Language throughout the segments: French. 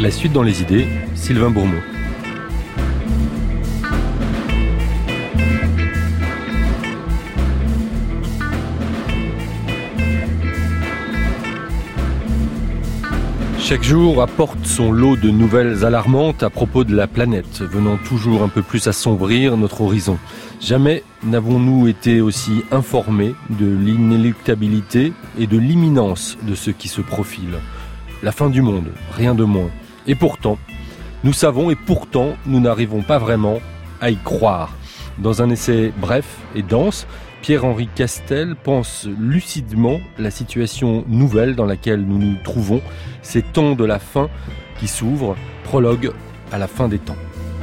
La suite dans les idées, Sylvain Bourmeau. Chaque jour apporte son lot de nouvelles alarmantes à propos de la planète, venant toujours un peu plus assombrir notre horizon. Jamais n'avons-nous été aussi informés de l'inéluctabilité et de l'imminence de ce qui se profile. La fin du monde, rien de moins. Et pourtant, nous savons et pourtant, nous n'arrivons pas vraiment à y croire. Dans un essai bref et dense, Pierre-Henri Castel pense lucidement la situation nouvelle dans laquelle nous nous trouvons, ces temps de la fin qui s'ouvrent, prologue à la fin des temps.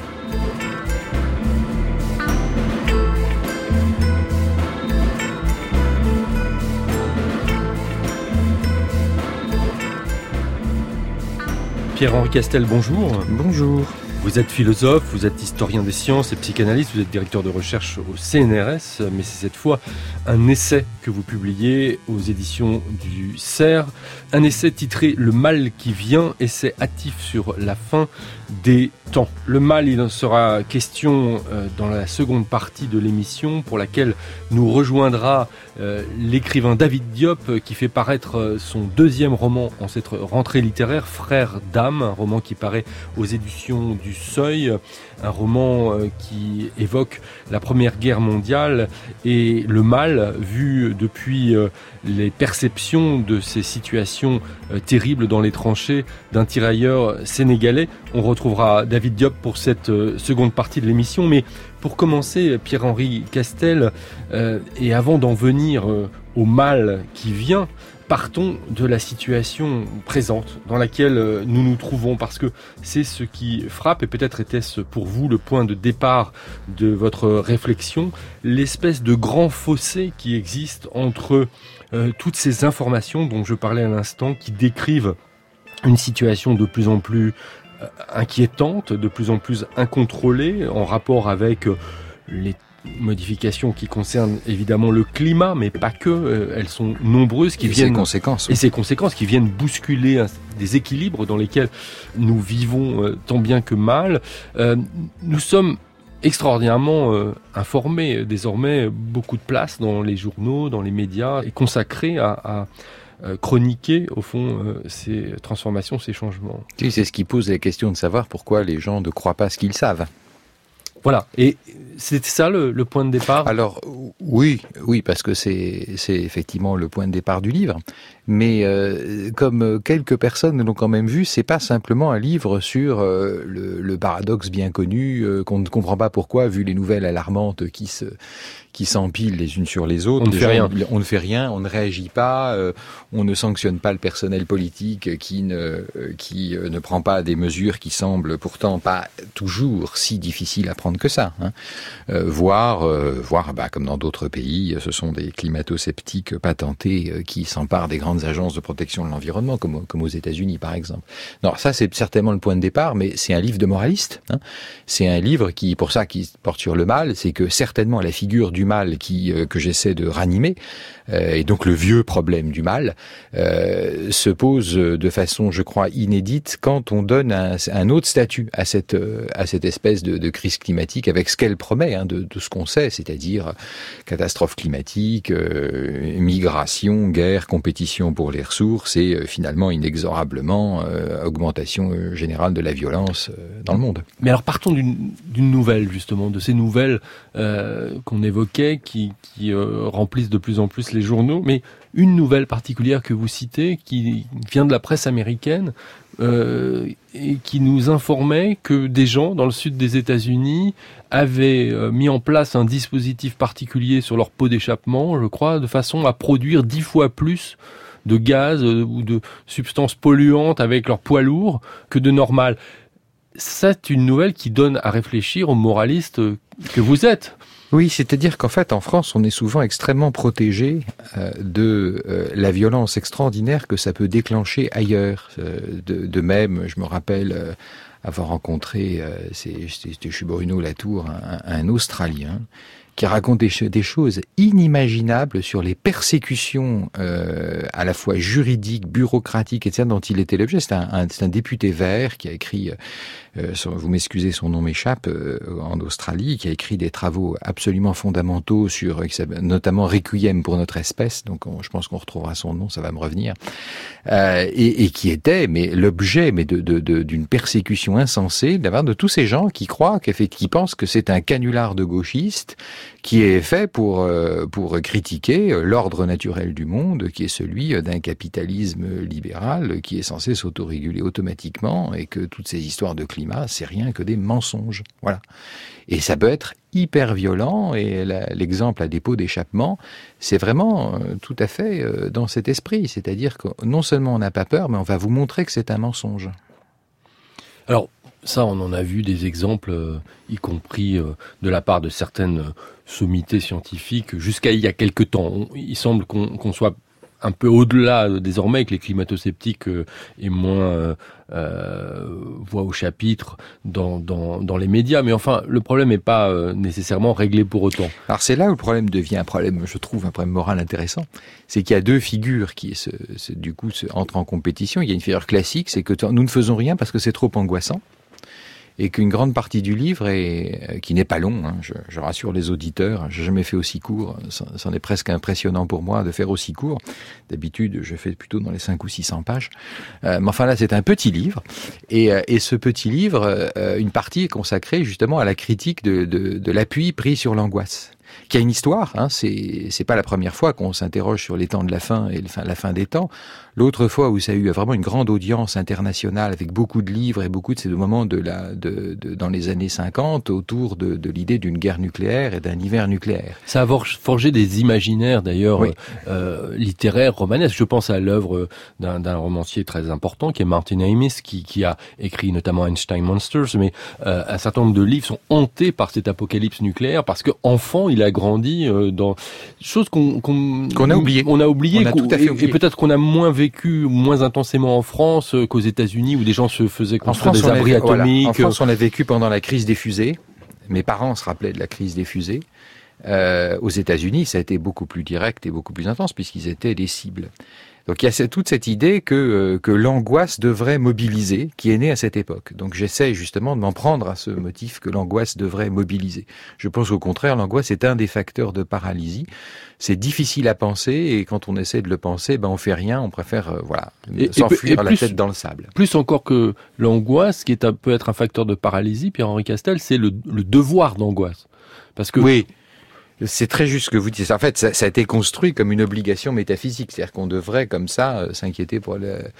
Pierre-Henri Castel, bonjour. Bonjour. Vous êtes philosophe, vous êtes historien des sciences et psychanalyste, vous êtes directeur de recherche au CNRS, mais c'est cette fois un essai que vous publiez aux éditions du CERF, un essai titré « Le mal qui vient », essai hâtif sur la fin des temps. Le mal, il en sera question dans la seconde partie de l'émission pour laquelle nous rejoindra l'écrivain David Diop qui fait paraître son deuxième roman en cette rentrée littéraire, Frères d'âme, un roman qui paraît aux éditions du Seuil, un roman qui évoque la Première Guerre mondiale et le mal vu depuis les perceptions de ces situations terribles dans les tranchées d'un tirailleur sénégalais. On retrouvera David Diop pour cette seconde partie de l'émission, mais pour commencer, Pierre-Henri Castel, et avant d'en venir au mal qui vient, partons de la situation présente dans laquelle nous nous trouvons, parce que c'est ce qui frappe, et peut-être était-ce pour vous le point de départ de votre réflexion, l'espèce de grand fossé qui existe entre toutes ces informations dont je parlais à l'instant, qui décrivent une situation de plus en plus inquiétante, de plus en plus incontrôlée, en rapport avec les modifications qui concernent évidemment le climat, mais pas que, elles sont nombreuses qui viennent, et ces conséquences qui viennent bousculer des équilibres dans lesquels nous vivons tant bien que mal. Nous sommes extraordinairement informés, désormais beaucoup de place dans les journaux, dans les médias, est consacrée à chroniquer au fond ces transformations, ces changements. Oui, c'est ce qui pose la question de savoir pourquoi les gens ne croient pas ce qu'ils savent. Voilà, et c'est ça le point de départ. Alors oui, parce que c'est effectivement le point de départ du livre. Mais comme quelques personnes l'ont quand même vu, c'est pas simplement un livre sur le paradoxe bien connu qu'on ne comprend pas pourquoi, vu les nouvelles alarmantes qui s'empilent les unes sur les autres. On ne fait rien, on ne réagit pas, on ne sanctionne pas le personnel politique qui ne prend pas des mesures qui semblent pourtant pas toujours si difficiles à prendre que ça. Voire, comme dans d'autres pays, ce sont des climato-sceptiques patentés qui s'emparent des grandes agences de protection de l'environnement, comme aux États-Unis par exemple. Non, ça c'est certainement le point de départ, mais c'est un livre de moraliste. C'est un livre qui porte sur le mal, c'est que certainement la figure du mal que j'essaie de ranimer, et donc le vieux problème du mal, se pose de façon, je crois, inédite quand on donne un autre statut à cette espèce de crise climatique avec ce qu'elle promet de ce qu'on sait, c'est-à-dire catastrophe climatique, migration, guerre, compétition pour les ressources et finalement inexorablement augmentation générale de la violence dans le monde. Mais alors partons d'une nouvelle justement, de ces nouvelles qu'on évoquait qui remplissent de plus en plus les journaux, mais une nouvelle particulière que vous citez qui vient de la presse américaine et qui nous informait que des gens dans le sud des États-Unis avaient mis en place un dispositif particulier sur leur pot d'échappement, je crois, de façon à produire 10 fois plus de gaz ou de substances polluantes avec leur poids lourd que de normal. C'est une nouvelle qui donne à réfléchir aux moralistes que vous êtes. Oui, c'est-à-dire qu'en fait, en France, on est souvent extrêmement protégé de la violence extraordinaire que ça peut déclencher ailleurs. De même, je me rappelle avoir rencontré, c'était chez Bruno Latour, un Australien qui raconte des choses inimaginables sur les persécutions à la fois juridiques, bureaucratiques, etc., dont il était l'objet. C'est un député vert qui a écrit, vous m'excusez, son nom m'échappe, en Australie, qui a écrit des travaux absolument fondamentaux sur, notamment Requiem pour notre espèce, donc je pense qu'on retrouvera son nom, ça va me revenir, et qui était l'objet d'une persécution insensée de la part de tous ces gens qui croient, qui pensent que c'est un canular de gauchistes qui est fait pour critiquer l'ordre naturel du monde, qui est celui d'un capitalisme libéral qui est censé s'autoréguler automatiquement, et que toutes ces histoires de climat, c'est rien que des mensonges. Voilà. Et ça peut être hyper violent, et l'exemple à dépôt d'échappement, c'est vraiment tout à fait dans cet esprit. C'est-à-dire que non seulement on n'a pas peur, mais on va vous montrer que c'est un mensonge. Alors, ça, on en a vu des exemples, y compris de la part de certaines sommités scientifiques, jusqu'à il y a quelque temps. Il semble qu'on soit un peu au-delà désormais, que les climato-sceptiques aient moins voix au chapitre dans les médias. Mais enfin, le problème n'est pas nécessairement réglé pour autant. Alors c'est là où le problème devient un problème, je trouve, un problème moral intéressant. C'est qu'il y a deux figures qui du coup entrent en compétition. Il y a une figure classique, c'est que nous ne faisons rien parce que c'est trop angoissant. Et qu'une grande partie du livre, qui n'est pas long, hein, je rassure les auditeurs, j'ai jamais fait aussi court, c'en est presque impressionnant pour moi de faire aussi court. D'habitude, je fais plutôt dans les 500 ou 600 pages. Mais enfin là, c'est un petit livre. Et ce petit livre, une partie est consacrée justement à la critique de l'appui pris sur l'angoisse, qui a une histoire, hein, c'est pas la première fois qu'on s'interroge sur les temps de la fin et la fin des temps. L'autre fois où ça a eu vraiment une grande audience internationale avec beaucoup de livres et beaucoup de ces moments dans les années 50 autour de l'idée d'une guerre nucléaire et d'un hiver nucléaire. Ça a forgé des imaginaires d'ailleurs, oui, littéraires, romanesques. Je pense à l'œuvre d'un romancier très important qui est Martin Amis, qui a écrit notamment Einstein Monsters, mais un certain nombre de livres sont hantés par cette apocalypse nucléaire parce que enfant il a grandi dans choses qu'on a oublié. On a oublié, tout à fait oublié. Et peut-être qu'on a moins vécu moins intensément en France qu'aux États-Unis où des gens se faisaient construire des abris atomiques. En France, on l'a vécu pendant la crise des fusées. Mes parents se rappelaient de la crise des fusées. Aux États-Unis, ça a été beaucoup plus direct et beaucoup plus intense puisqu'ils étaient des cibles. Donc il y a toute cette idée que l'angoisse devrait mobiliser, qui est née à cette époque. Donc j'essaie justement de m'en prendre à ce motif que l'angoisse devrait mobiliser. Je pense qu'au contraire, l'angoisse est un des facteurs de paralysie. C'est difficile à penser, et quand on essaie de le penser, on fait rien, on préfère s'enfuir la tête dans le sable. Plus encore que l'angoisse, qui peut être un facteur de paralysie, Pierre-Henri Castel, c'est le devoir d'angoisse. Parce que oui. C'est très juste ce que vous dites. En fait, ça a été construit comme une obligation métaphysique. C'est-à-dire qu'on devrait, comme ça, s'inquiéter pour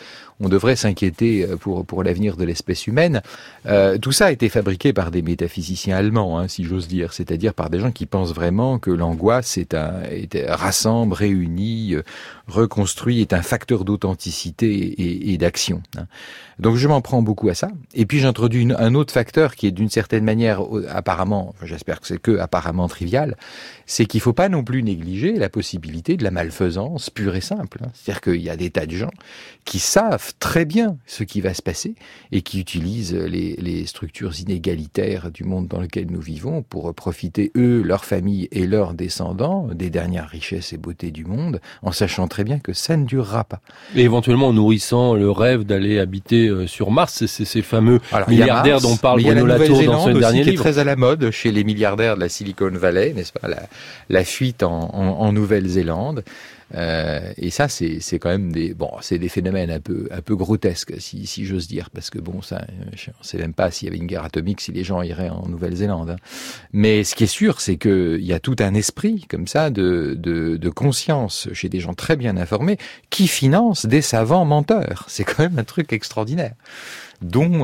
l'avenir de l'espèce humaine. Tout ça a été fabriqué par des métaphysiciens allemands, hein, si j'ose dire. C'est-à-dire par des gens qui pensent vraiment que l'angoisse rassemble, réunit, reconstruit, est un facteur d'authenticité et d'action. Hein. Donc je m'en prends beaucoup à ça. Et puis j'introduis un autre facteur qui est d'une certaine manière apparemment, j'espère que c'est apparemment trivial, c'est qu'il ne faut pas non plus négliger la possibilité de la malfaisance pure et simple. C'est-à-dire qu'il y a des tas de gens qui savent très bien ce qui va se passer et qui utilisent les structures inégalitaires du monde dans lequel nous vivons pour profiter, eux, leur famille et leurs descendants, des dernières richesses et beautés du monde, en sachant très bien que ça ne durera pas. Et éventuellement en nourrissant le rêve d'aller habiter sur Mars, c'est ces fameux milliardaires dont parle Bruno Latour dans son dernier livre. Qui est très à la mode chez les milliardaires de la Silicon Valley, n'est-ce pas, la fuite en Nouvelle-Zélande. Et ça, c'est quand même c'est des phénomènes un peu grotesques, si j'ose dire, parce que ça, je ne sais même pas s'il y avait une guerre atomique, si les gens iraient en Nouvelle-Zélande. Hein. Mais ce qui est sûr, c'est qu'il y a tout un esprit, comme ça, de conscience chez des gens très bien informés, qui financent des savants menteurs. C'est quand même un truc extraordinaire. Dont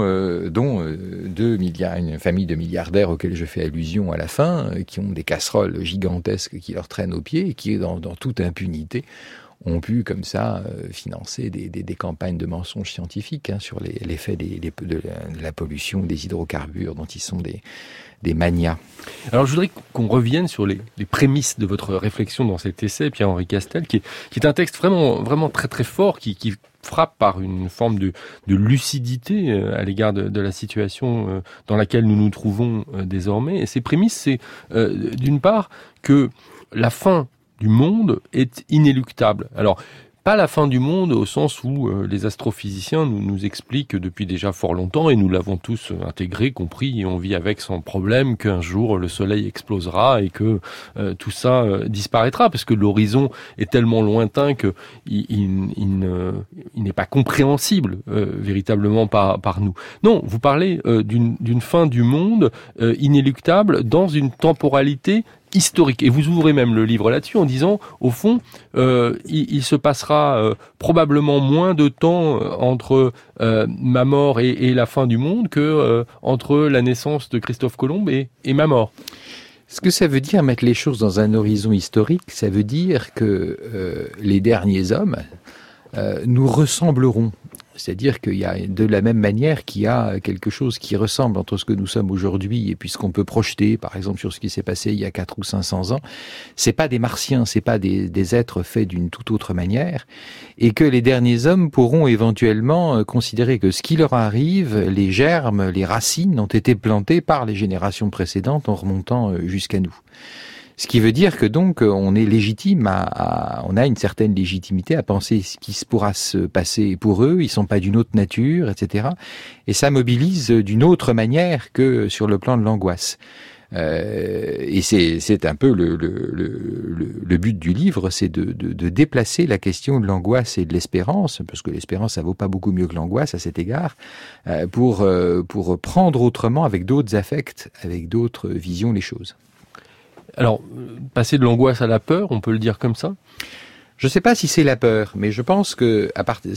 une famille de milliardaires auxquels je fais allusion à la fin, qui ont des casseroles gigantesques qui leur traînent aux pieds et qui, dans toute impunité, ont pu comme ça financer des campagnes de mensonges scientifiques sur l'effet de la pollution des hydrocarbures dont ils sont des manias. Alors je voudrais qu'on revienne sur les prémices de votre réflexion dans cet essai, Pierre-Henri Castel, qui est un texte vraiment, vraiment très très fort, qui frappe par une forme de lucidité à l'égard de la situation dans laquelle nous nous trouvons désormais. Et ces prémices, c'est d'une part que la fin du monde est inéluctable. Alors, pas la fin du monde au sens où les astrophysiciens nous expliquent depuis déjà fort longtemps, et nous l'avons tous intégré, compris, et on vit avec sans problème, qu'un jour le soleil explosera et que tout ça disparaîtra, parce que l'horizon est tellement lointain que il n'est pas compréhensible véritablement par nous. Non, vous parlez d'une fin du monde inéluctable dans une temporalité historique. Et vous ouvrez même le livre là-dessus en disant, au fond, il se passera probablement moins de temps entre ma mort et la fin du monde que entre la naissance de Christophe Colomb et ma mort. Ce que ça veut dire, mettre les choses dans un horizon historique, ça veut dire que les derniers hommes nous ressembleront. C'est-à-dire qu'il y a de la même manière qu'il y a quelque chose qui ressemble entre ce que nous sommes aujourd'hui et puis ce qu'on peut projeter, par exemple, sur ce qui s'est passé il y a 400 ou 500 ans. C'est pas des martiens, c'est pas des êtres faits d'une toute autre manière, et que les derniers hommes pourront éventuellement considérer que ce qui leur arrive, les germes, les racines ont été plantées par les générations précédentes en remontant jusqu'à nous. Ce qui veut dire que donc on est légitime on a une certaine légitimité à penser ce qui pourra se passer pour eux. Ils sont pas d'une autre nature, etc. Et ça mobilise d'une autre manière que sur le plan de l'angoisse. Et c'est un peu le but du livre, c'est de déplacer la question de l'angoisse et de l'espérance, parce que l'espérance ça vaut pas beaucoup mieux que l'angoisse à cet égard, pour prendre autrement, avec d'autres affects, avec d'autres visions les choses. Alors, passer de l'angoisse à la peur, on peut le dire comme ça ? Je ne sais pas si c'est la peur, mais je pense que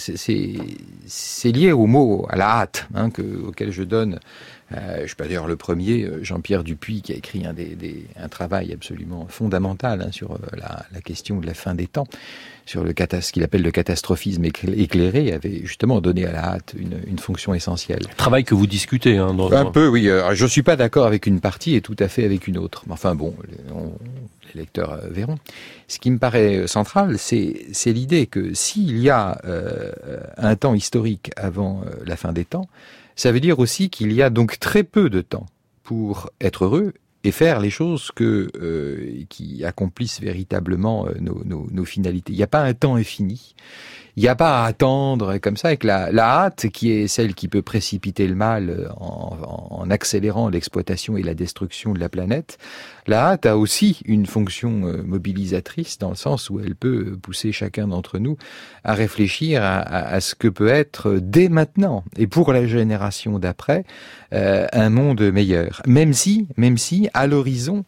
c'est lié au mot, à la hâte, auquel je donne. Je suis pas d'ailleurs le premier, Jean-Pierre Dupuy, qui a écrit un travail absolument fondamental sur la question de la fin des temps, sur ce qu'il appelle le catastrophisme éclairé, avait justement donné à la hâte une fonction essentielle. Travail que vous discutez. Un peu, oui. Je suis pas d'accord avec une partie et tout à fait avec une autre. Enfin bon, les lecteurs verront. Ce qui me paraît central, c'est l'idée que s'il y a un temps historique avant la fin des temps, ça veut dire aussi qu'il y a donc très peu de temps pour être heureux et faire les choses qui accomplissent véritablement nos finalités. Il n'y a pas un temps infini. Il n'y a pas à attendre comme ça, avec la hâte qui est celle qui peut précipiter le mal en accélérant l'exploitation et la destruction de la planète. La hâte a aussi une fonction mobilisatrice dans le sens où elle peut pousser chacun d'entre nous à réfléchir à ce que peut être dès maintenant et pour la génération d'après un monde meilleur. Même si à l'horizon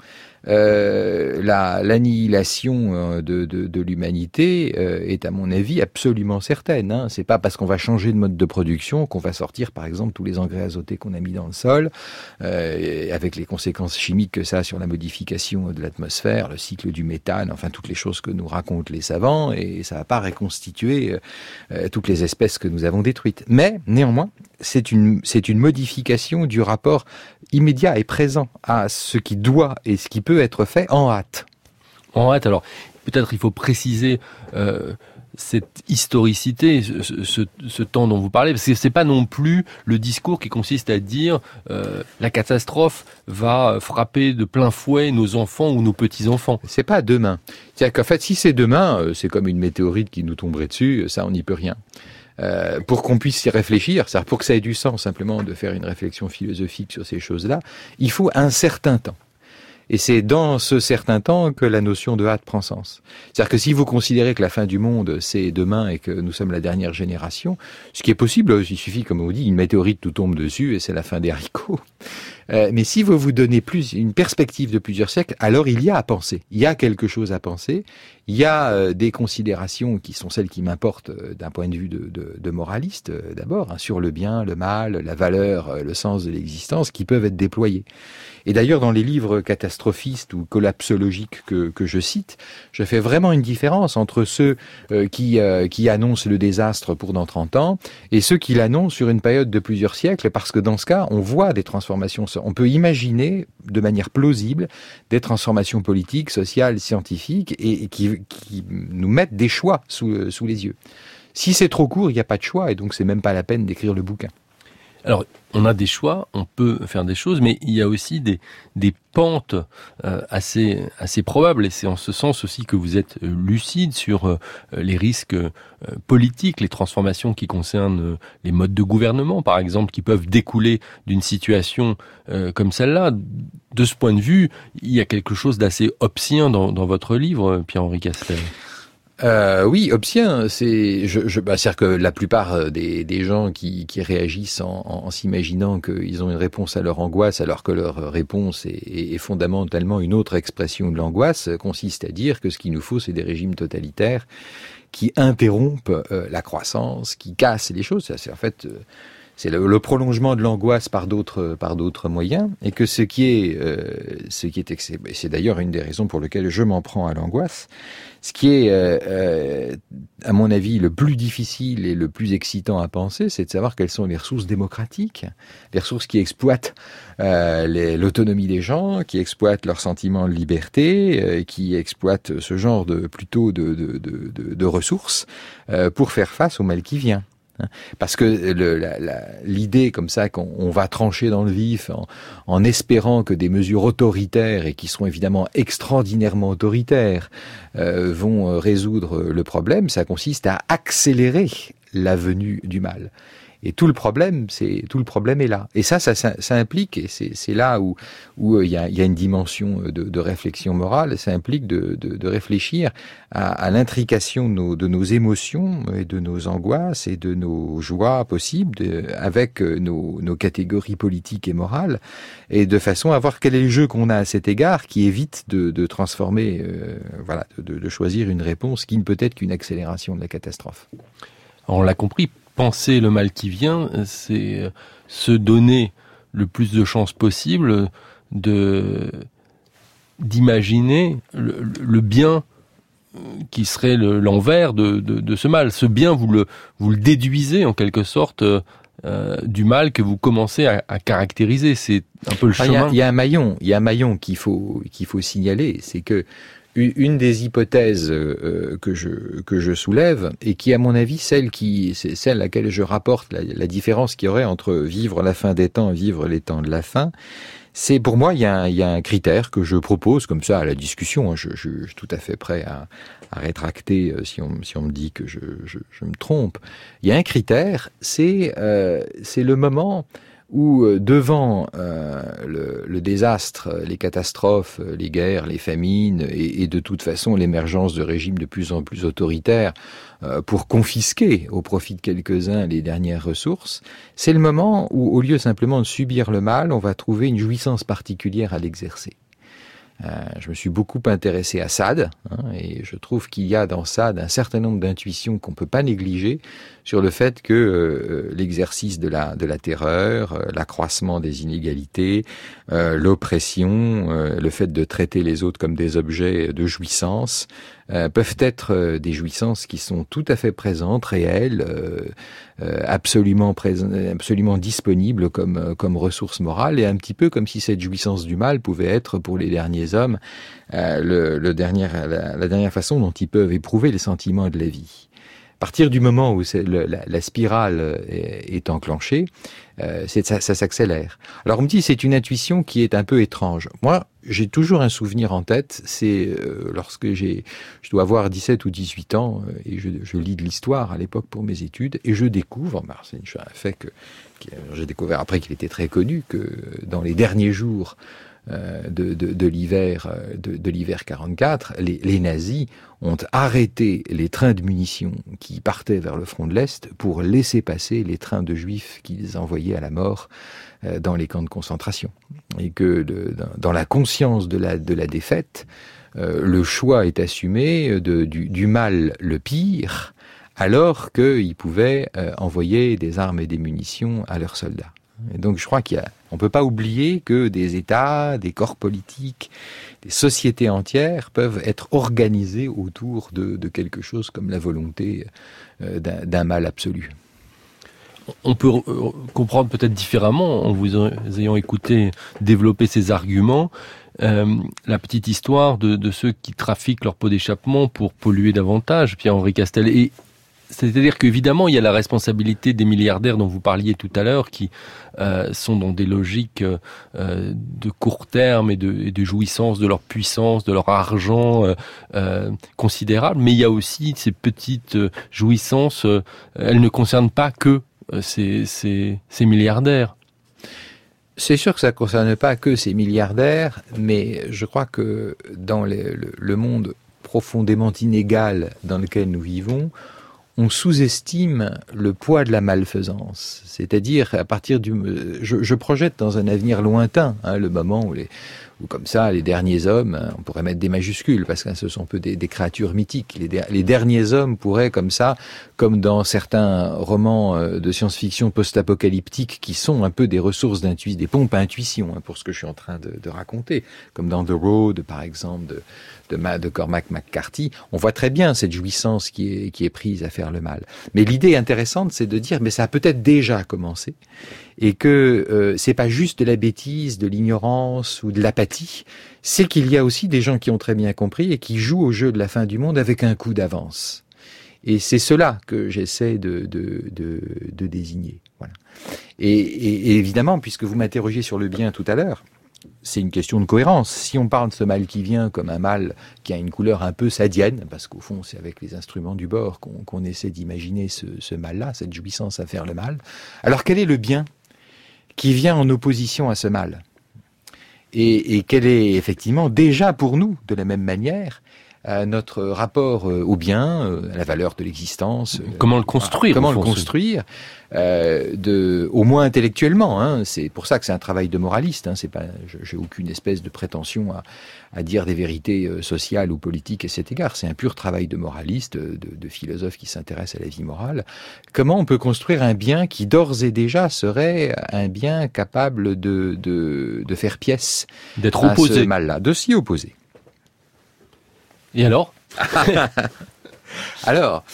l'annihilation de l'humanité est à mon avis absolument certaine. C'est pas parce qu'on va changer de mode de production qu'on va sortir par exemple tous les engrais azotés qu'on a mis dans le sol, avec les conséquences chimiques que ça a sur la modification de l'atmosphère, le cycle du méthane, enfin toutes les choses que nous racontent les savants, et ça va pas reconstituer toutes les espèces que nous avons détruites. Mais néanmoins, c'est une modification du rapport immédiat et présent à ce qui doit et ce qui peut être fait en hâte. En hâte, alors peut-être il faut préciser cette historicité, ce temps dont vous parlez, parce que c'est pas non plus le discours qui consiste à dire la catastrophe va frapper de plein fouet nos enfants ou nos petits-enfants. C'est pas demain. C'est-à-dire qu'en fait, si c'est demain, c'est comme une météorite qui nous tomberait dessus, ça on n'y peut rien. Pour qu'on puisse y réfléchir, c'est-à-dire pour que ça ait du sens simplement de faire une réflexion philosophique sur ces choses-là, il faut un certain temps. Et c'est dans ce certain temps que la notion de hâte prend sens. C'est-à-dire que si vous considérez que la fin du monde, c'est demain et que nous sommes la dernière génération, ce qui est possible, il suffit, comme on dit, une météorite nous tombe dessus et c'est la fin des haricots. Mais si vous vous donnez une perspective de plusieurs siècles, alors il y a à penser. Il y a quelque chose à penser. Il y a des considérations qui sont celles qui m'importent d'un point de vue de moraliste, d'abord, sur le bien, le mal, la valeur, le sens de l'existence, qui peuvent être déployés. Et d'ailleurs, dans les livres catastrophistes ou collapsologiques que je cite, je fais vraiment une différence entre ceux qui annoncent le désastre pour dans 30 ans et ceux qui l'annoncent sur une période de plusieurs siècles, parce que dans ce cas, on voit des transformations. On peut imaginer de manière plausible des transformations politiques, sociales, scientifiques et qui nous mettent des choix sous les yeux. Si c'est trop court, il n'y a pas de choix, et donc c'est même pas la peine d'écrire le bouquin. Alors, on a des choix, on peut faire des choses, mais il y a aussi des pentes assez probables, et c'est en ce sens aussi que vous êtes lucide sur les risques politiques, les transformations qui concernent les modes de gouvernement, par exemple, qui peuvent découler d'une situation comme celle-là. De ce point de vue, il y a quelque chose d'assez hobbesien dans votre livre, Pierre-Henri Castel. Oui, hobbesien, c'est-à-dire que la plupart des gens qui réagissent en s'imaginant qu'ils ont une réponse à leur angoisse, alors que leur réponse est fondamentalement une autre expression de l'angoisse, consiste à dire que ce qu'il nous faut, c'est des régimes totalitaires qui interrompent la croissance, qui cassent les choses. Ça, c'est en fait c'est le prolongement de l'angoisse par d'autres moyens, et que c'est d'ailleurs une des raisons pour lesquelles je m'en prends à l'angoisse. Ce qui est, à mon avis, le plus difficile et le plus excitant à penser, c'est de savoir quelles sont les ressources démocratiques, les ressources qui exploitent l'autonomie des gens, qui exploitent leur sentiment de liberté, qui exploitent ce genre de ressources pour faire face au mal qui vient. Parce que l'idée comme ça qu'on va trancher dans le vif en espérant que des mesures autoritaires, et qui seront évidemment extraordinairement autoritaires, vont résoudre le problème, ça consiste à accélérer la venue du mal. Et tout le problème est là. Et ça implique, et c'est là où il y a une dimension de réflexion morale, ça implique de réfléchir à l'intrication de nos émotions et de nos angoisses et de nos joies possibles avec nos catégories politiques et morales, et de façon à voir quel est le jeu qu'on a à cet égard, qui évite de transformer, de choisir une réponse qui ne peut être qu'une accélération de la catastrophe. On l'a compris. Penser le mal qui vient, c'est se donner le plus de chances possible d'imaginer le bien qui serait l'envers de ce mal. Ce bien, vous le déduisez en quelque sorte du mal que vous commencez à caractériser. C'est un peu le chemin. Il y a un maillon qu'il faut signaler, c'est que une des hypothèses que je soulève, et qui, à mon avis, c'est celle à laquelle je rapporte la différence qu'il y aurait entre vivre la fin des temps et vivre les temps de la fin, c'est, pour moi, il y a un critère que je propose comme ça à la discussion. Je suis tout à fait prêt à rétracter si on me dit que je me trompe. Il y a un critère, c'est le moment où, devant le désastre, les catastrophes, les guerres, les famines, et de toute façon l'émergence de régimes de plus en plus autoritaires pour confisquer au profit de quelques-uns les dernières ressources, c'est le moment où, au lieu simplement de subir le mal, on va trouver une jouissance particulière à l'exercer. Je me suis beaucoup intéressé à Sade, et je trouve qu'il y a dans Sade un certain nombre d'intuitions qu'on peut pas négliger sur le fait que l'exercice de la terreur, l'accroissement des inégalités, l'oppression, le fait de traiter les autres comme des objets de jouissance, peuvent être des jouissances qui sont tout à fait présentes, réelles, absolument disponibles comme ressources morales, et un petit peu comme si cette jouissance du mal pouvait être, pour les derniers hommes, la dernière façon dont ils peuvent éprouver les sentiments de la vie. À partir du moment où la spirale est enclenchée, ça s'accélère. Alors on me dit c'est une intuition qui est un peu étrange. Moi, j'ai toujours un souvenir en tête, c'est lorsque je dois avoir 17 ou 18 ans, et je lis de l'histoire à l'époque pour mes études, et je découvre, c'est un fait que j'ai découvert après qu'il était très connu, que dans les derniers jours de l'hiver 44, les nazis ont arrêté les trains de munitions qui partaient vers le front de l'Est pour laisser passer les trains de juifs qu'ils envoyaient à la mort dans les camps de concentration. Et que dans la conscience de la défaite, le choix est assumé du mal le pire, alors qu'ils pouvaient envoyer des armes et des munitions à leurs soldats. Et donc je crois on peut pas oublier que des États, des corps politiques, des sociétés entières peuvent être organisées autour de quelque chose comme la volonté d'un mal absolu. On peut comprendre peut-être différemment, en vous ayant écouté développer ces arguments, la petite histoire de ceux qui trafiquent leur pot d'échappement pour polluer davantage, Pierre-Henri Castel. Et C'est-à-dire qu'évidemment, il y a la responsabilité des milliardaires dont vous parliez tout à l'heure, qui sont dans des logiques de court terme et de jouissance de leur puissance, de leur argent considérable. Mais il y a aussi ces petites jouissances, elles ne concernent pas que ces milliardaires. C'est sûr que ça ne concerne pas que ces milliardaires, mais je crois que dans le monde profondément inégal dans lequel nous vivons, on sous-estime le poids de la malfaisance. C'est-à-dire, à partir je projette dans un avenir lointain, le moment où comme ça, les derniers hommes, on pourrait mettre des majuscules, parce que ce sont un peu des créatures mythiques. Les derniers hommes pourraient, comme ça, comme dans certains romans de science-fiction post-apocalyptiques, qui sont un peu des ressources d'intuition, des pompes à intuition, pour ce que je suis en train de raconter, comme dans The Road, par exemple, de Cormac McCarthy, on voit très bien cette jouissance qui est prise à faire le mal. Mais l'idée intéressante, c'est de dire, mais ça a peut-être déjà commencé, et que c'est pas juste de la bêtise, de l'ignorance ou de l'apathie, c'est qu'il y a aussi des gens qui ont très bien compris et qui jouent au jeu de la fin du monde avec un coup d'avance. Et c'est cela que j'essaie de désigner. Voilà. Et évidemment, puisque vous m'interrogiez sur le bien tout à l'heure, c'est une question de cohérence. Si on parle de ce mal qui vient comme un mal qui a une couleur un peu sadienne, parce qu'au fond, c'est avec les instruments du bord qu'on essaie d'imaginer ce mal-là, cette jouissance à faire le mal, alors quel est le bien qui vient en opposition à ce mal ? Et quel est effectivement déjà pour nous, de la même manière, notre rapport au bien, à la valeur de l'existence. Comment le construire ? Comment le construire, au moins intellectuellement. C'est pour ça que c'est un travail de moraliste. C'est pas, j'ai aucune espèce de prétention à dire des vérités sociales ou politiques à cet égard. C'est un pur travail de moraliste, de philosophe qui s'intéresse à la vie morale. Comment on peut construire un bien qui d'ores et déjà serait un bien capable de faire pièce d'être opposé à ce mal-là, de s'y opposer. Et alors ? Alors,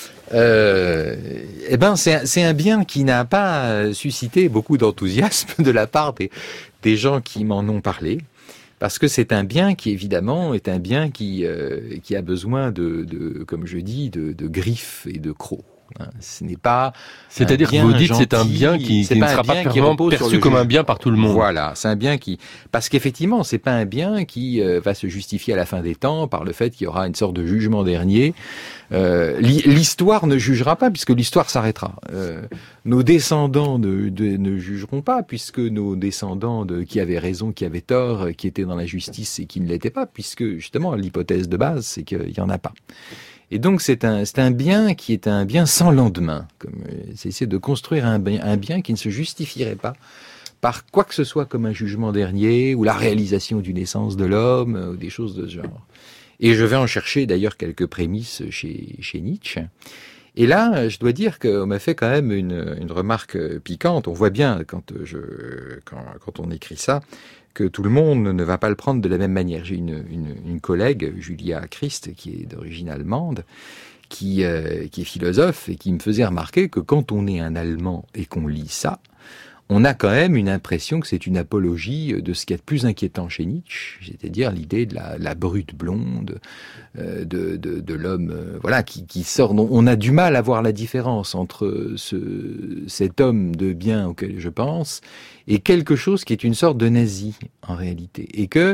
c'est un bien qui n'a pas suscité beaucoup d'enthousiasme de la part des gens qui m'en ont parlé, parce que c'est un bien qui évidemment est un bien qui a besoin comme je dis, de griffes et de crocs. Ce n'est pas. C'est-à-dire que vous dites c'est un bien qui ne sera pas perçu comme un bien par tout le monde. Voilà, c'est un bien parce qu'effectivement, c'est pas un bien qui va se justifier à la fin des temps par le fait qu'il y aura une sorte de jugement dernier. L'histoire ne jugera pas puisque l'histoire s'arrêtera. Nos descendants ne jugeront pas puisque nos descendants qui avaient raison, qui avaient tort, qui étaient dans la justice et qui ne l'étaient pas, puisque justement l'hypothèse de base c'est qu'il y en a pas. Et donc c'est un bien qui est un bien sans lendemain. C'est essayer de construire un bien qui ne se justifierait pas par quoi que ce soit comme un jugement dernier ou la réalisation d'une essence de l'homme ou des choses de ce genre. Et je vais en chercher d'ailleurs quelques prémices chez Nietzsche. Et là, je dois dire qu'on m'a fait quand même une remarque piquante. On voit bien quand on écrit ça que tout le monde ne va pas le prendre de la même manière. J'ai une collègue, Julia Christ, qui est d'origine allemande, qui est philosophe et qui me faisait remarquer que quand on est un Allemand et qu'on lit ça, on a quand même une impression que c'est une apologie de ce qu'il y a de plus inquiétant chez Nietzsche, c'est-à-dire l'idée de la brute blonde, de l'homme, qui sort. On a du mal à voir la différence entre cet homme de bien auquel je pense et quelque chose qui est une sorte de nazi en réalité, et que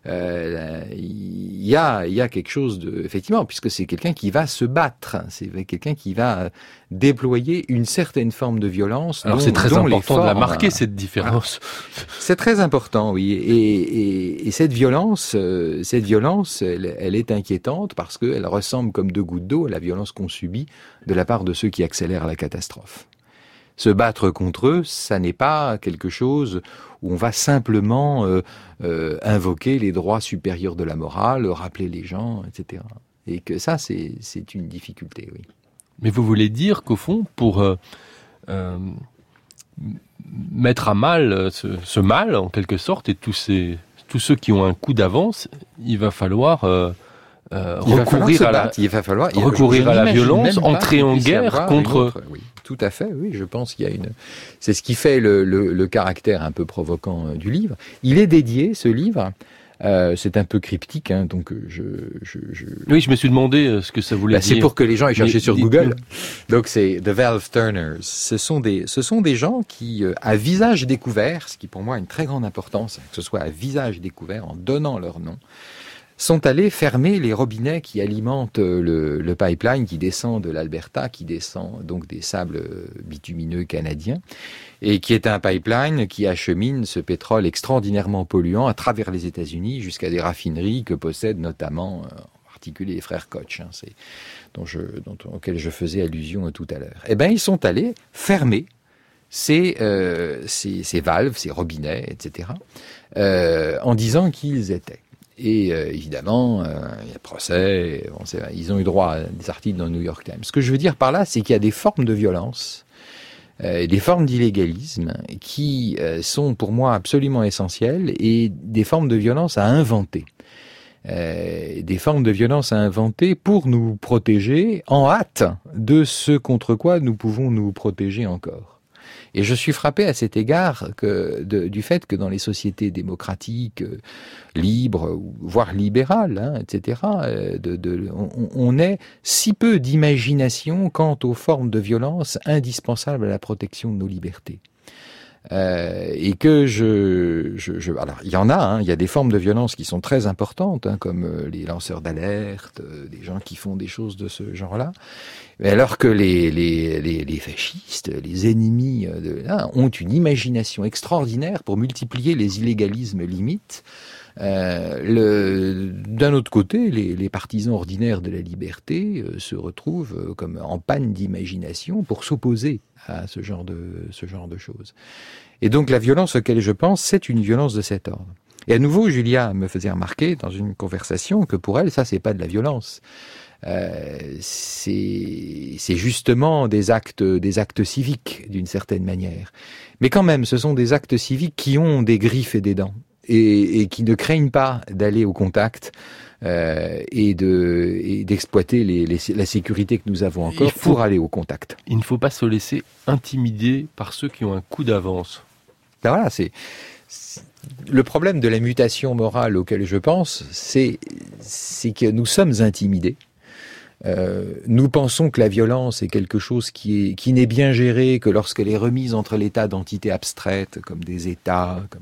il y a quelque chose effectivement, puisque c'est quelqu'un qui va se battre, c'est quelqu'un qui va déployer une certaine forme de violence. Alors c'est très important de la marquer, cette différence. C'est très important, oui. Et cette violence, elle est inquiétante parce qu'elle ressemble comme deux gouttes d'eau à la violence qu'on subit de la part de ceux qui accélèrent la catastrophe. Se battre contre eux, ça n'est pas quelque chose où on va simplement invoquer les droits supérieurs de la morale, rappeler les gens, etc. Et que ça, c'est une difficulté, oui. Mais vous voulez dire qu'au fond, pour mettre à mal ce mal, en quelque sorte, et tous ceux qui ont un coup d'avance, il va falloir recourir à la violence, entrer en guerre contre... Oui, tout à fait, oui, je pense qu'il y a c'est ce qui fait le caractère un peu provoquant du livre. Il est dédié, ce livre, C'est un peu cryptique, hein, donc Oui, je me suis demandé ce que ça voulait dire. C'est pour que les gens aient cherché sur Google. Donc c'est The Valve Turners. Ce sont des gens qui, à visage découvert, ce qui pour moi a une très grande importance, que ce soit à visage découvert, en donnant leur nom, sont allés fermer les robinets qui alimentent le pipeline qui descend de l'Alberta, qui descend donc des sables bitumineux canadiens, et qui est un pipeline qui achemine ce pétrole extraordinairement polluant à travers les États-Unis jusqu'à des raffineries que possèdent notamment, en particulier les frères Koch, hein, auxquels je faisais allusion tout à l'heure. Eh bien, ils sont allés fermer ces valves, ces robinets, etc., en disant qui ils étaient. Et évidemment, il y a procès, ils ont eu droit à des articles dans le New York Times. Ce que je veux dire par là, c'est qu'il y a des formes de violence, des formes d'illégalisme qui sont pour moi absolument essentielles, et des formes de violence à inventer. Des formes de violence à inventer pour nous protéger en hâte de ce contre quoi nous pouvons nous protéger encore. Et je suis frappé à cet égard du fait que dans les sociétés démocratiques, libres, voire libérales, hein, etc., on ait si peu d'imagination quant aux formes de violence indispensables à la protection de nos libertés. Et que alors il y en a, hein, il y a des formes de violence qui sont très importantes, hein, comme les lanceurs d'alerte, des gens qui font des choses de ce genre-là. Alors que les fascistes, les ennemis ont une imagination extraordinaire pour multiplier les illégalismes limites. D'un autre côté, les partisans ordinaires de la liberté se retrouvent comme en panne d'imagination pour s'opposer à ce genre de choses. Et donc la violence auquel je pense, c'est une violence de cet ordre. Et à nouveau, Julia me faisait remarquer dans une conversation que pour elle, ça, c'est pas de la violence. C'est justement des actes civiques d'une certaine manière. Mais quand même, ce sont des actes civiques qui ont des griffes et des dents et qui ne craignent pas d'aller au contact et d'exploiter la sécurité que nous avons encore pour aller au contact. Il ne faut pas se laisser intimider par ceux qui ont un coup d'avance. Ben voilà, le problème de la mutation morale auquel je pense, c'est que nous sommes intimidés. Nous pensons que la violence est quelque chose qui n'est bien géré que lorsqu'elle est remise entre l'état d'entités abstraites, comme des États, comme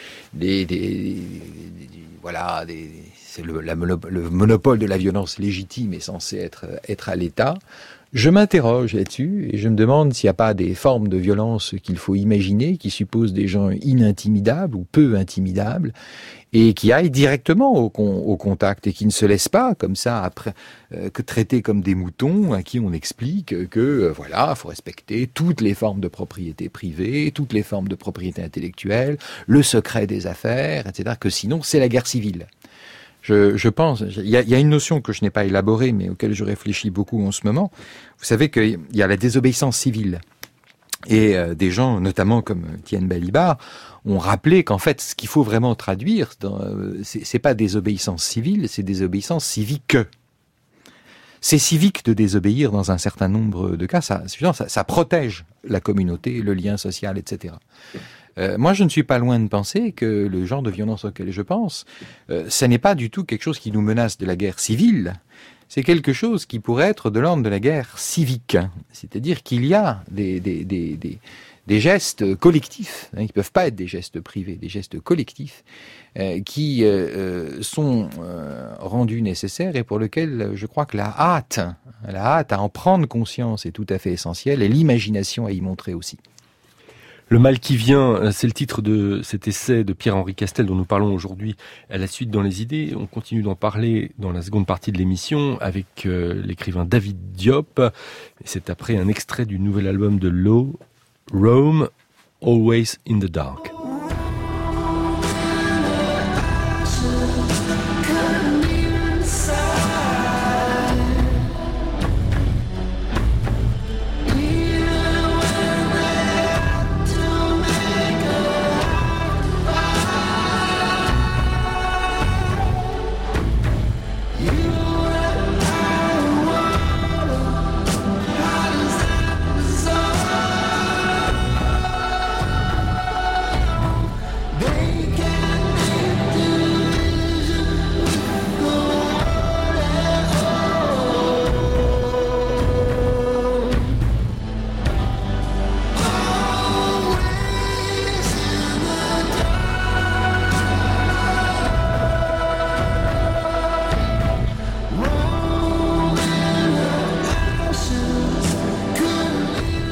c'est le monopole de la violence légitime est censé être à l'État. Je m'interroge là-dessus et je me demande s'il n'y a pas des formes de violence qu'il faut imaginer, qui supposent des gens inintimidables ou peu intimidables, et qui aillent directement au contact et qui ne se laissent pas comme ça après que traités comme des moutons à qui on explique que voilà, faut respecter toutes les formes de propriété privée, toutes les formes de propriété intellectuelle, le secret des affaires, etc. Que sinon c'est la guerre civile. Je pense, il y a une notion que je n'ai pas élaborée, mais auquel je réfléchis beaucoup en ce moment. Vous savez qu'il y a la désobéissance civile. Et des gens, notamment comme Étienne Balibar, ont rappelé qu'en fait, ce qu'il faut vraiment traduire, c'est pas désobéissance civile, c'est désobéissance civique. C'est civique de désobéir dans un certain nombre de cas, ça protège la communauté, le lien social, etc. Moi, je ne suis pas loin de penser que le genre de violence auquel je pense, ce n'est pas du tout quelque chose qui nous menace de la guerre civile, c'est quelque chose qui pourrait être de l'ordre de la guerre civique. C'est-à-dire qu'il y a des gestes collectifs, qui ne peuvent pas être des gestes privés, des gestes collectifs, qui sont rendus nécessaires et pour lesquels je crois que la hâte à en prendre conscience est tout à fait essentielle et l'imagination à y montrer aussi. Le mal qui vient, c'est le titre de cet essai de Pierre-Henri Castel dont nous parlons aujourd'hui à la suite dans les idées. On continue d'en parler dans la seconde partie de l'émission avec l'écrivain David Diop. Et c'est après un extrait du nouvel album de Low, Rome, Always in the Dark.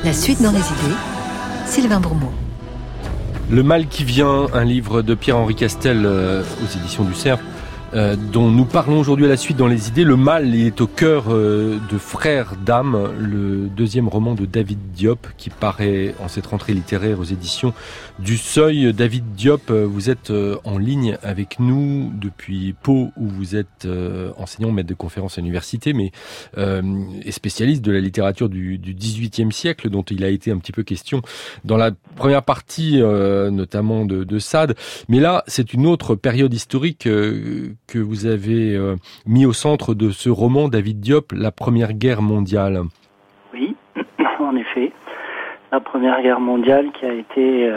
La suite dans les idées, Sylvain Bourmeau. Le mal qui vient, un livre de Pierre-Henri Castel aux éditions du Cerf, dont nous parlons aujourd'hui à la suite dans les idées. Le mal est au cœur de Frères d'âme, le deuxième roman de David Diop qui paraît en cette rentrée littéraire aux éditions du Seuil. David Diop, vous êtes en ligne avec nous depuis Pau, où vous êtes enseignant, maître de conférences à l'université, mais et spécialiste de la littérature du XVIIIe siècle, dont il a été un petit peu question dans la première partie, notamment de Sade. Mais là, c'est une autre période historique que vous avez mis au centre de ce roman, David Diop, la Première Guerre mondiale. Oui, en effet. La Première Guerre mondiale qui a été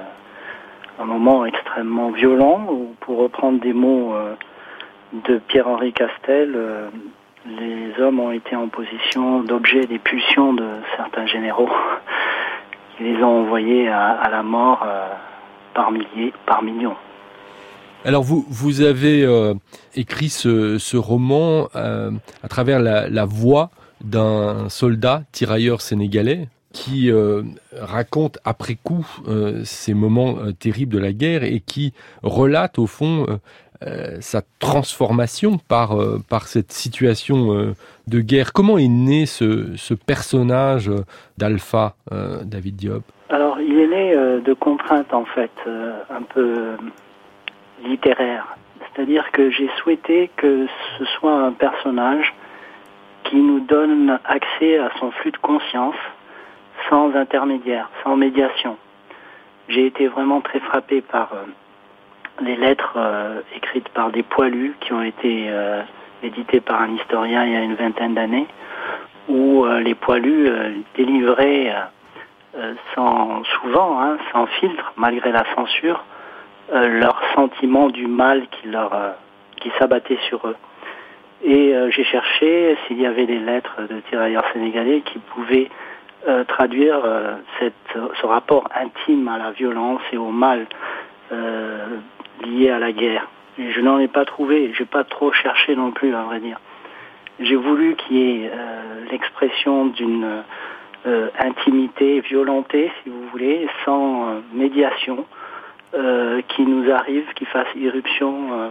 un moment extrêmement violent, où, pour reprendre des mots de Pierre-Henri Castel, les hommes ont été en position d'objet des pulsions de certains généraux qui les ont envoyés à la mort par milliers, par millions. Alors vous avez écrit ce roman à travers la voix d'un soldat tirailleur sénégalais qui raconte après coup ces moments terribles de la guerre et qui relate au fond sa transformation par cette situation de guerre. Comment est né ce personnage d'Alpha, David Diop ? Alors il est né de contraintes en fait, un peu littéraire. C'est-à-dire que j'ai souhaité que ce soit un personnage qui nous donne accès à son flux de conscience sans intermédiaire, sans médiation. J'ai été vraiment très frappé par les lettres écrites par des poilus qui ont été éditées par un historien il y a une vingtaine d'années, où les poilus délivraient sans filtre, malgré la censure, leur sentiment du mal qui s'abattait sur eux. Et j'ai cherché s'il y avait des lettres de tirailleurs sénégalais qui pouvaient traduire ce rapport intime à la violence et au mal lié à la guerre. Et je n'en ai pas trouvé, je n'ai pas trop cherché non plus, à vrai dire. J'ai voulu qu'il y ait l'expression d'une intimité violentée, si vous voulez, sans médiation, qui nous arrive, qui fasse irruption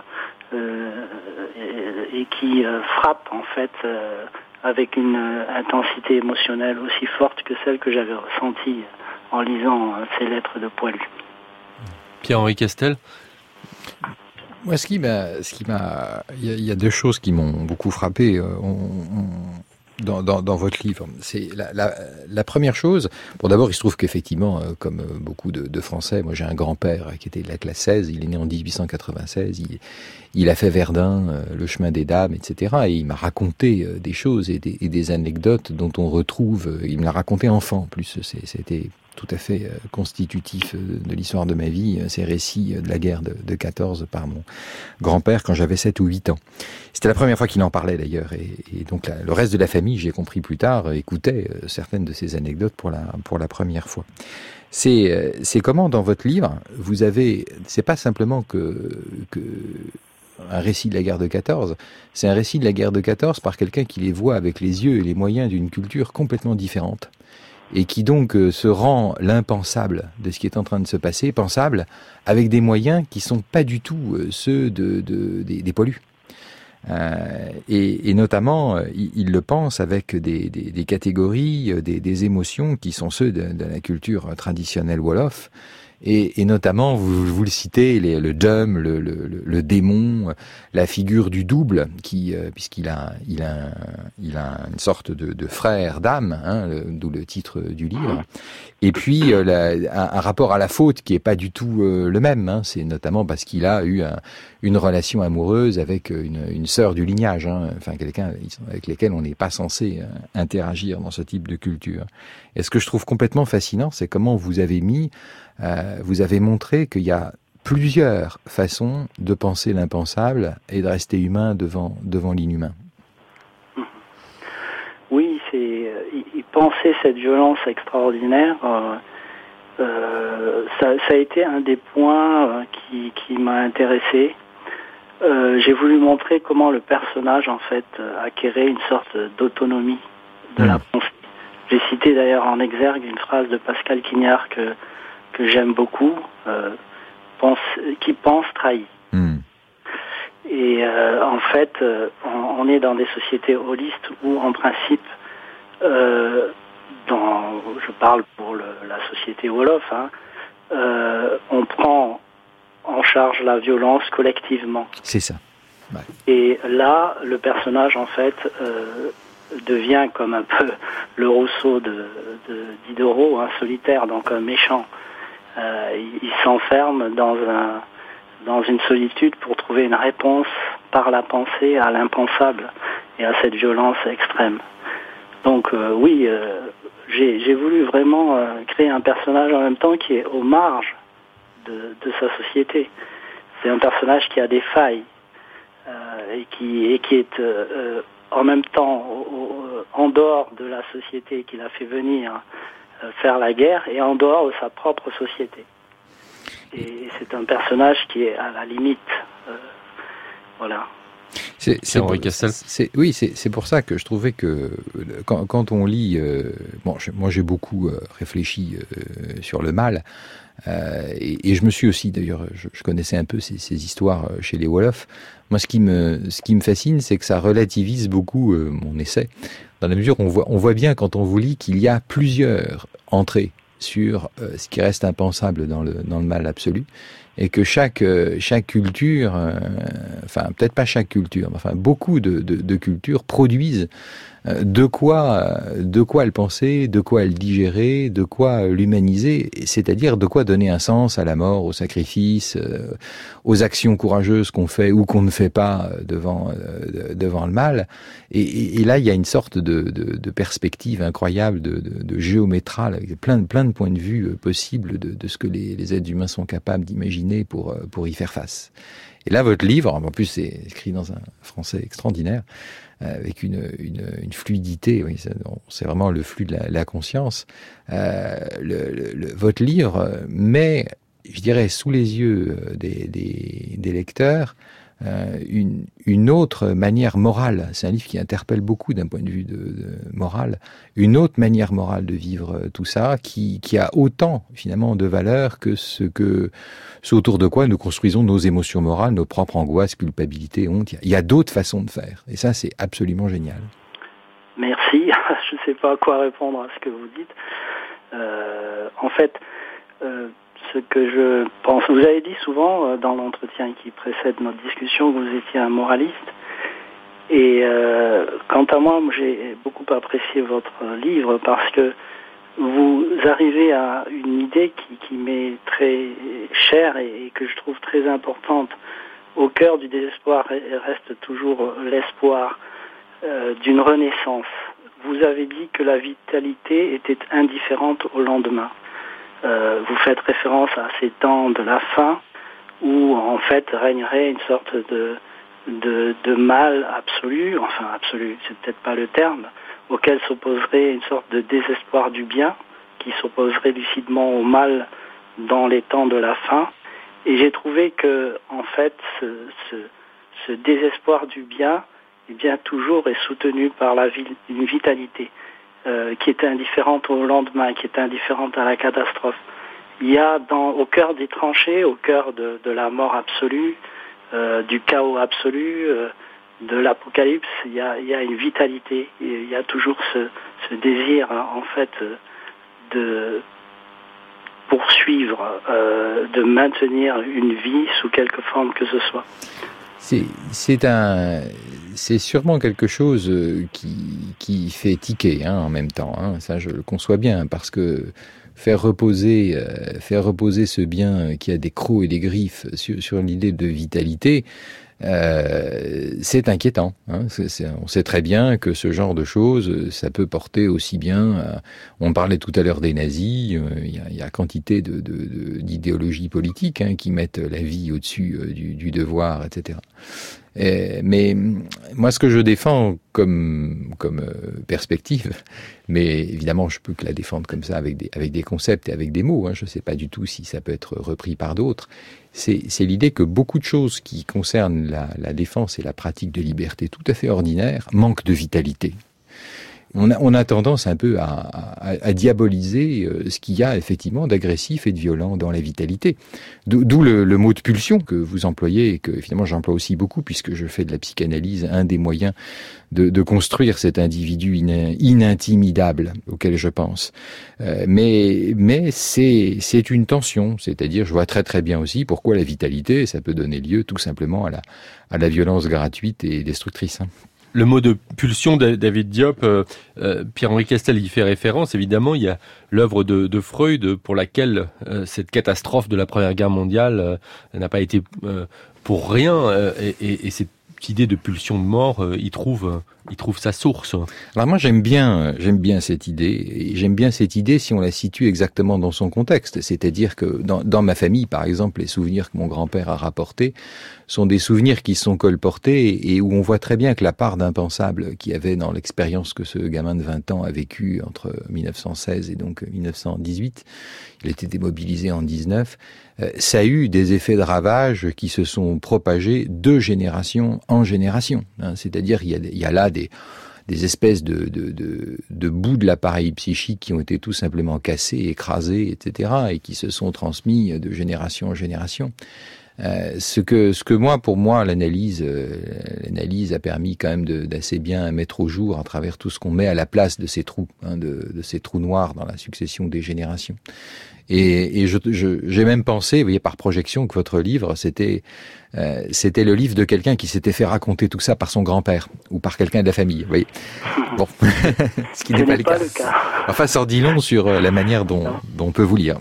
et qui frappe en fait avec une intensité émotionnelle aussi forte que celle que j'avais ressentie en lisant ces lettres de poilus. Pierre-Henri Castel. Moi, il y a deux choses qui m'ont beaucoup frappé dans votre livre. C'est la première chose. Bon, d'abord, il se trouve qu'effectivement, comme beaucoup de Français, moi j'ai un grand-père qui était de la classe 16, il est né en 1896, il a fait Verdun, le chemin des dames, etc. Et il m'a raconté des choses et des anecdotes dont on retrouve, il me l'a raconté enfant, en plus, c'était tout à fait constitutif de l'histoire de ma vie, ces récits de la guerre de 14 par mon grand-père quand j'avais 7 ou 8 ans. C'était la première fois qu'il en parlait d'ailleurs, et donc le reste de la famille, j'ai compris plus tard, écoutait certaines de ces anecdotes pour la première fois. C'est comment dans votre livre, vous avez, c'est pas simplement que un récit de la guerre de 14, c'est un récit de la guerre de 14 par quelqu'un qui les voit avec les yeux et les moyens d'une culture complètement différente, et qui donc se rend l'impensable de ce qui est en train de se passer, pensable, avec des moyens qui sont pas du tout ceux des poilus. Et notamment, il le pense avec des catégories, des émotions qui sont ceux de la culture traditionnelle wolof. Et notamment, vous le citez, le dum, le démon, la figure du double, qui puisqu'il a une sorte de frère d'âme, d'où le titre du livre. Et puis un rapport à la faute qui est pas du tout le même. C'est notamment parce qu'il a eu une relation amoureuse avec une sœur du lignage, enfin quelqu'un avec lequel on n'est pas censé interagir dans ce type de culture. Et ce que je trouve complètement fascinant, c'est comment vous avez montré qu'il y a plusieurs façons de penser l'impensable et de rester humain devant l'inhumain. Oui, il pensait cette violence extraordinaire. Ça a été un des points qui m'a intéressé. J'ai voulu montrer comment le personnage, en fait, acquérait une sorte d'autonomie de la pensée. J'ai cité d'ailleurs en exergue une phrase de Pascal Quignard que j'aime beaucoup, qui pense trahit. Et en fait, on est dans des sociétés holistes où, en principe, je parle pour la société Wolof, on prend en charge la violence collectivement. C'est ça. Ouais. Et là, le personnage, en fait, devient comme un peu le Rousseau de Diderot, solitaire, donc un méchant. Il s'enferme dans une solitude pour trouver une réponse par la pensée à l'impensable et à cette violence extrême. Donc oui, j'ai voulu vraiment créer un personnage en même temps qui est aux marges de sa société. C'est un personnage qui a des failles et qui est en même temps en dehors de la société qu'il a fait venir faire la guerre et en dehors de sa propre société. Et c'est un personnage qui est à la limite. Voilà. C'est Henri Castel. Oui, c'est pour ça que je trouvais que quand on lit... moi j'ai beaucoup réfléchi sur le mal. Et je me suis aussi, d'ailleurs, je connaissais un peu ces histoires chez les Wolofs. Moi, ce qui me fascine, c'est que ça relativise beaucoup mon essai, dans la mesure où on voit bien quand on vous lit qu'il y a plusieurs entrées sur ce qui reste impensable dans le mal absolu, et que chaque culture, enfin peut-être pas chaque culture, mais enfin beaucoup de cultures produisent de quoi le penser, de quoi le digérer, de quoi l'humaniser, c'est-à-dire de quoi donner un sens à la mort, au sacrifice, aux actions courageuses qu'on fait ou qu'on ne fait pas devant le mal. Et là, il y a une sorte de perspective incroyable, de géométrale, avec plein de points de vue possibles de ce que les êtres humains sont capables d'imaginer pour y faire face. Et là, votre livre, en plus c'est écrit dans un français extraordinaire, avec une fluidité, oui, c'est vraiment le flux de la conscience. Votre livre met, je dirais, sous les yeux des lecteurs une autre manière morale. C'est un livre qui interpelle beaucoup d'un point de vue de morale. Une autre manière morale de vivre tout ça, qui a autant finalement de valeur que ce autour de quoi nous construisons nos émotions morales, nos propres angoisses, culpabilité, honte. Il y a d'autres façons de faire. Et ça, c'est absolument génial. Merci. Je ne sais pas à quoi répondre à ce que vous dites. En fait, ce que je pense, vous avez dit souvent dans l'entretien qui précède notre discussion que vous étiez un moraliste. Et quant à moi, j'ai beaucoup apprécié votre livre parce que vous arrivez à une idée qui m'est très chère et que je trouve très importante. Au cœur du désespoir reste toujours l'espoir d'une renaissance. Vous avez dit que la vitalité était indifférente au lendemain. Vous faites référence à ces temps de la fin où en fait régnerait une sorte de mal absolu, enfin absolu, c'est peut-être pas le terme, auquel s'opposerait une sorte de désespoir du bien, qui s'opposerait lucidement au mal dans les temps de la fin. Et j'ai trouvé que, en fait, ce désespoir du bien, eh bien, toujours est soutenu par une vitalité qui est indifférente au lendemain, qui est indifférente à la catastrophe. Il y a au cœur des tranchées, au cœur de la mort absolue, du chaos absolu, de l'apocalypse, il y a une vitalité, il y a toujours ce désir, en fait, de poursuivre, de maintenir une vie sous quelque forme que ce soit. C'est sûrement quelque chose qui fait tiquer en même temps. Ça, je le conçois bien, parce que faire reposer ce bien qui a des crocs et des griffes sur l'idée de vitalité, c'est inquiétant. On sait très bien que ce genre de choses, ça peut porter aussi bien. On parlait tout à l'heure des nazis. Il y a quantité d'idéologies politiques qui mettent la vie au-dessus du devoir, etc. Mais moi, ce que je défends comme perspective, mais évidemment, je peux que la défendre comme ça avec des concepts et avec des mots. Je ne sais pas du tout si ça peut être repris par d'autres. C'est l'idée que beaucoup de choses qui concernent la défense et la pratique de liberté tout à fait ordinaire manquent de vitalité. on a tendance un peu à diaboliser ce qu'il y a effectivement d'agressif et de violent dans la vitalité. D'où le mot de pulsion que vous employez et que finalement j'emploie aussi beaucoup puisque je fais de la psychanalyse un des moyens de construire cet individu inintimidable auquel je pense. Mais c'est une tension, c'est-à-dire je vois très très bien aussi pourquoi la vitalité, ça peut donner lieu tout simplement à la violence gratuite et destructrice. Le mot de pulsion, David Diop, Pierre-Henri Castel y fait référence. Évidemment, il y a l'œuvre de Freud pour laquelle cette catastrophe de la Première Guerre mondiale n'a pas été pour rien. Et cette idée de pulsion de mort, il trouve sa source. Alors moi j'aime bien cette idée, et j'aime bien cette idée si on la situe exactement dans son contexte, c'est-à-dire que dans ma famille par exemple, les souvenirs que mon grand-père a rapportés sont des souvenirs qui sont colportés et où on voit très bien que la part d'impensable qu'il y avait dans l'expérience que ce gamin de 20 ans a vécu entre 1916 et donc 1918, il a été démobilisé en 19, ça a eu des effets de ravage qui se sont propagés de génération en génération, hein, c'est-à-dire il y a là des espèces de bouts de l'appareil psychique qui ont été tout simplement cassés, écrasés, etc., et qui se sont transmis de génération en génération. Ce que moi, pour moi, l'analyse a permis quand même d'assez bien mettre au jour à travers tout ce qu'on met à la place de ces trous, hein, de ces trous noirs dans la succession des générations. Et j'ai même pensé, vous voyez, par projection, que votre livre, c'était le livre de quelqu'un qui s'était fait raconter tout ça par son grand-père ou par quelqu'un de la famille. Vous voyez. Bon, ce qui n'est pas le cas. Enfin, ça en dit long sur la manière dont on peut vous lire.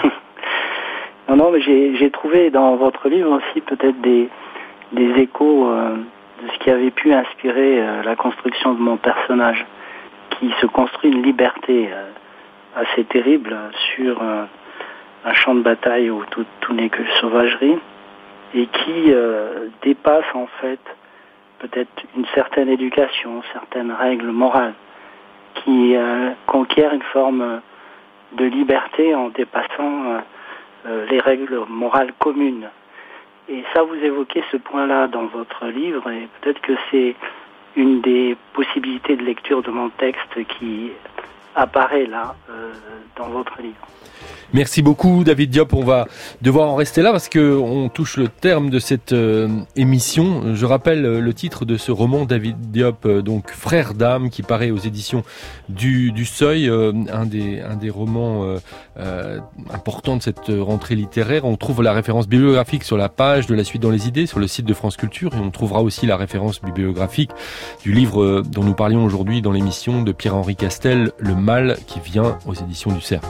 Non, mais j'ai trouvé dans votre livre aussi peut-être des échos de ce qui avait pu inspirer la construction de mon personnage, qui se construit une liberté assez terrible sur un champ de bataille où tout n'est que sauvagerie, et qui dépasse en fait peut-être une certaine éducation, certaines règles morales, qui conquiert une forme de liberté en dépassant les règles morales communes. Et ça, vous évoquez ce point-là dans votre livre, et peut-être que c'est une des possibilités de lecture de mon texte qui apparaît là dans votre livre. Merci beaucoup David Diop, on va devoir en rester là parce que on touche le terme de cette émission. Je rappelle le titre de ce roman David Diop, donc Frères d'âme, qui paraît aux éditions du Seuil, un des romans importants de cette rentrée littéraire. On trouve la référence bibliographique sur la page de La Suite dans les idées sur le site de France Culture, et on trouvera aussi la référence bibliographique du livre dont nous parlions aujourd'hui dans l'émission de Pierre-Henri Castel, Le Mal, qui vient aux éditions du Cerf.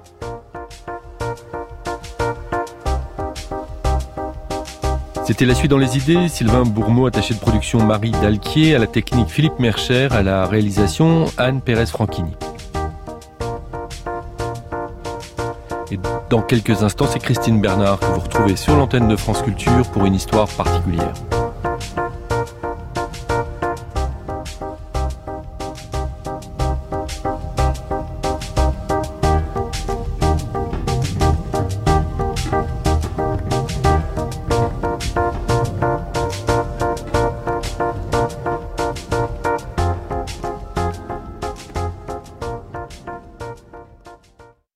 C'était La Suite dans les idées. Sylvain Bourmeau, attaché de production Marie Dalquier, à la technique Philippe Mercher, à la réalisation Anne Pérez-Franchini. Et dans quelques instants, c'est Christine Bernard que vous retrouvez sur l'antenne de France Culture pour une histoire particulière.